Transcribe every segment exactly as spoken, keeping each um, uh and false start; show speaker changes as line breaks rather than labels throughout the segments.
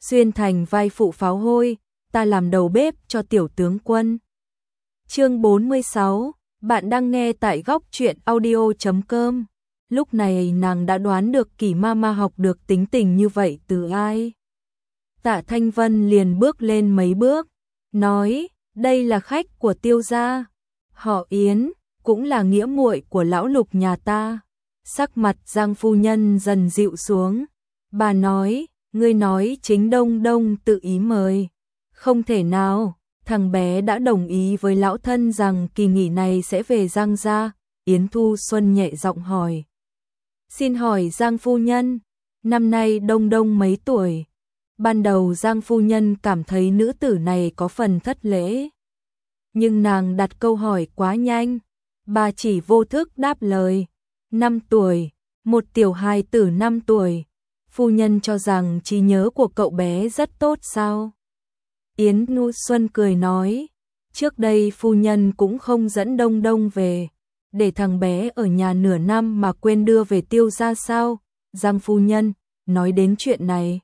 xuyên thành vai phụ pháo hôi, ta làm đầu bếp cho tiểu tướng quân. Chương bốn mươi sáu, bạn đang nghe tại góc truyện audio chấm com. Lúc này nàng đã đoán được Kỳ Mama học được tính tình như vậy từ ai. Tạ Thanh Vân liền bước lên mấy bước, nói, đây là khách của Tiêu gia, họ Yến, cũng là nghĩa muội của lão Lục nhà ta. Sắc mặt Giang phu nhân dần dịu xuống, bà nói, ngươi nói chính Đông Đông tự ý mời. Không thể nào, thằng bé đã đồng ý với lão thân rằng kỳ nghỉ này sẽ về Giang gia. Yến Thu Xuân nhẹ giọng hỏi. Xin hỏi Giang phu nhân, năm nay Đông Đông mấy tuổi? Ban đầu Giang phu nhân cảm thấy nữ tử này có phần thất lễ. Nhưng nàng đặt câu hỏi quá nhanh, bà chỉ vô thức đáp lời. Năm tuổi, một tiểu hài tử năm tuổi. Phu nhân cho rằng trí nhớ của cậu bé rất tốt sao? Yến Thu Xuân cười nói, trước đây phu nhân cũng không dẫn Đông Đông về, để thằng bé ở nhà nửa năm mà quên đưa về Tiêu gia sao? Giang phu nhân, nói đến chuyện này,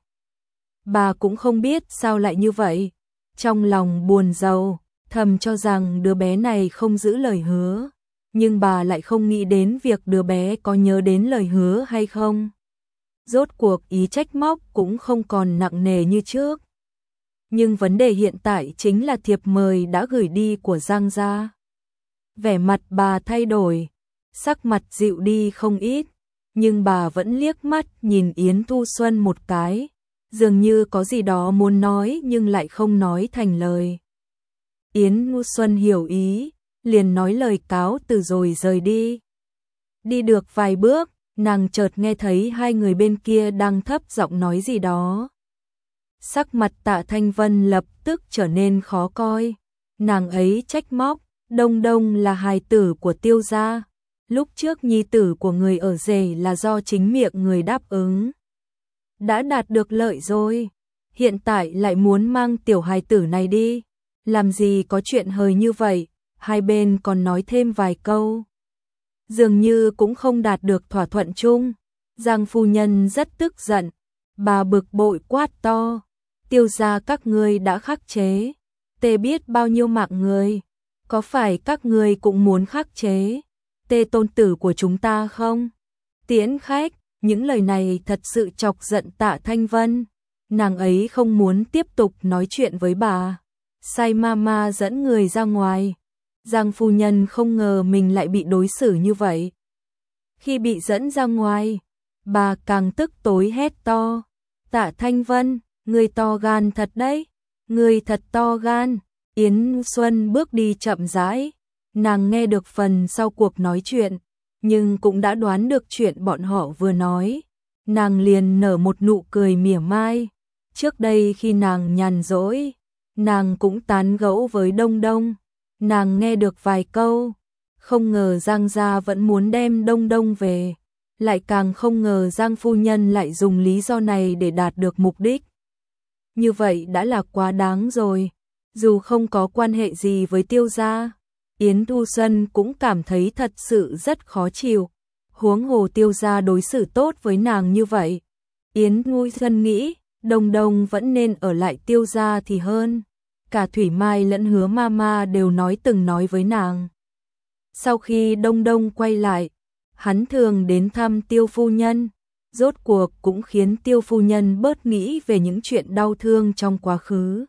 bà cũng không biết sao lại như vậy. Trong lòng buồn rầu, thầm cho rằng đứa bé này không giữ lời hứa, nhưng bà lại không nghĩ đến việc đứa bé có nhớ đến lời hứa hay không. Rốt cuộc ý trách móc cũng không còn nặng nề như trước. Nhưng vấn đề hiện tại chính là thiệp mời đã gửi đi của Giang gia. Vẻ mặt bà thay đổi, sắc mặt dịu đi không ít, nhưng bà vẫn liếc mắt nhìn Yến Thu Xuân một cái, dường như có gì đó muốn nói nhưng lại không nói thành lời. Yến Thu Xuân hiểu ý, liền nói lời cáo từ rồi rời đi. Đi được vài bước, nàng chợt nghe thấy hai người bên kia đang thấp giọng nói gì đó. Sắc mặt Tạ Thanh Vân lập tức trở nên khó coi. Nàng ấy trách móc, Đông Đông là hài tử của Tiêu gia. Lúc trước nhi tử của người ở rể là do chính miệng người đáp ứng. Đã đạt được lợi rồi, hiện tại lại muốn mang tiểu hài tử này đi. Làm gì có chuyện hời như vậy, hai bên còn nói thêm vài câu. Dường như cũng không đạt được thỏa thuận chung. Giang phu nhân rất tức giận, bà bực bội quát to. Tiêu gia các ngươi đã khắc chế, tê biết bao nhiêu mạng người, có phải các ngươi cũng muốn khắc chế tê tôn tử của chúng ta không? Tiễn khách, những lời này thật sự chọc giận Tạ Thanh Vân, nàng ấy không muốn tiếp tục nói chuyện với bà. Sai Mama dẫn người ra ngoài. Giang phu nhân không ngờ mình lại bị đối xử như vậy. Khi bị dẫn ra ngoài, bà càng tức tối hét to. Tạ Thanh Vân, người to gan thật đấy, người thật to gan. Yến Xuân bước đi chậm rãi, nàng nghe được phần sau cuộc nói chuyện, nhưng cũng đã đoán được chuyện bọn họ vừa nói. Nàng liền nở một nụ cười mỉa mai. Trước đây khi nàng nhàn rỗi, nàng cũng tán gẫu với Đông Đông, nàng nghe được vài câu, không ngờ Giang gia vẫn muốn đem Đông Đông về, lại càng không ngờ Giang phu nhân lại dùng lý do này để đạt được mục đích. Như vậy đã là quá đáng rồi, dù không có quan hệ gì với Tiêu gia, Yến Thu Xuân cũng cảm thấy thật sự rất khó chịu, huống hồ Tiêu gia đối xử tốt với nàng như vậy. Yến Thu Xuân nghĩ, Đông Đông vẫn nên ở lại Tiêu gia thì hơn. Cả Thủy Mai lẫn Hứa Mama đều nói từng nói với nàng. Sau khi Đông Đông quay lại, hắn thường đến thăm Tiêu phu nhân, rốt cuộc cũng khiến Tiêu phu nhân bớt nghĩ về những chuyện đau thương trong quá khứ.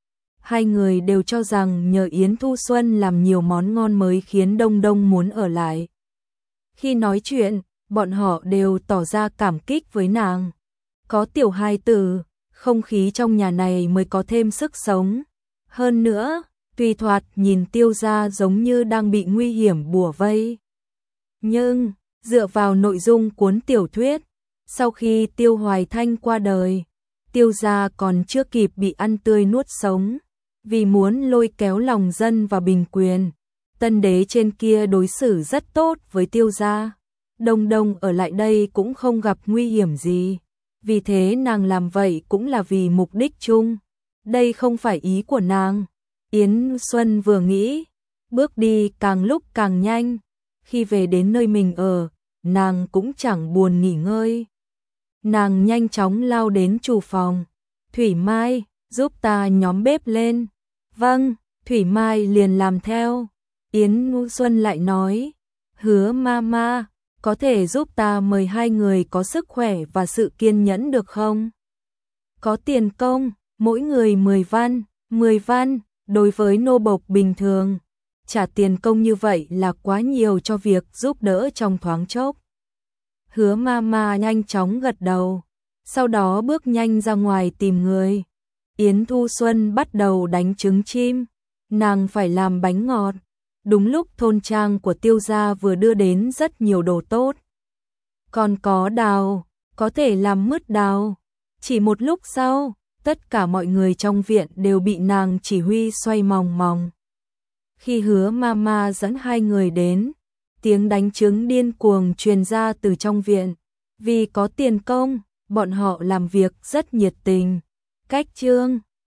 Hai người đều cho rằng nhờ Yến Thu Xuân làm nhiều món ngon mới khiến Đông Đông muốn ở lại. Khi nói chuyện, bọn họ đều tỏ ra cảm kích với nàng. Có tiểu hài tử, không khí trong nhà này mới có thêm sức sống. Hơn nữa, tùy thoạt nhìn Tiêu gia giống như đang bị nguy hiểm bủa vây. Nhưng, dựa vào nội dung cuốn tiểu thuyết, sau khi Tiêu Hoài Thanh qua đời, Tiêu gia còn chưa kịp bị ăn tươi nuốt sống. Vì muốn lôi kéo lòng dân và bình quyền, tân đế trên kia đối xử rất tốt với Tiêu gia. Đông Đông ở lại đây cũng không gặp nguy hiểm gì. Vì thế nàng làm vậy cũng là vì mục đích chung. Đây không phải ý của nàng. Yến Xuân vừa nghĩ, bước đi càng lúc càng nhanh. Khi về đến nơi mình ở, nàng cũng chẳng buồn nghỉ ngơi. Nàng nhanh chóng lao đến chủ phòng. Thủy Mai, giúp ta nhóm bếp lên. Vâng, Thủy Mai liền làm theo. Yến Nhu Xuân lại nói, Hứa Mama, có thể giúp ta mời hai người có sức khỏe và sự kiên nhẫn được không? Có tiền công, mỗi người mười văn, mười văn, đối với nô bộc bình thường. Trả tiền công như vậy là quá nhiều cho việc giúp đỡ trong thoáng chốc. Hứa Mama nhanh chóng gật đầu, sau đó bước nhanh ra ngoài tìm người. Yến Thu Xuân bắt đầu đánh trứng chim, nàng phải làm bánh ngọt. Đúng lúc thôn trang của Tiêu gia vừa đưa đến rất nhiều đồ tốt. Còn có đào, có thể làm mứt đào. Chỉ một lúc sau, tất cả mọi người trong viện đều bị nàng chỉ huy xoay mòng mòng. Khi Hứa Mama dẫn hai người đến, tiếng đánh trứng điên cuồng truyền ra từ trong viện. Vì có tiền công, bọn họ làm việc rất nhiệt tình. Cách chương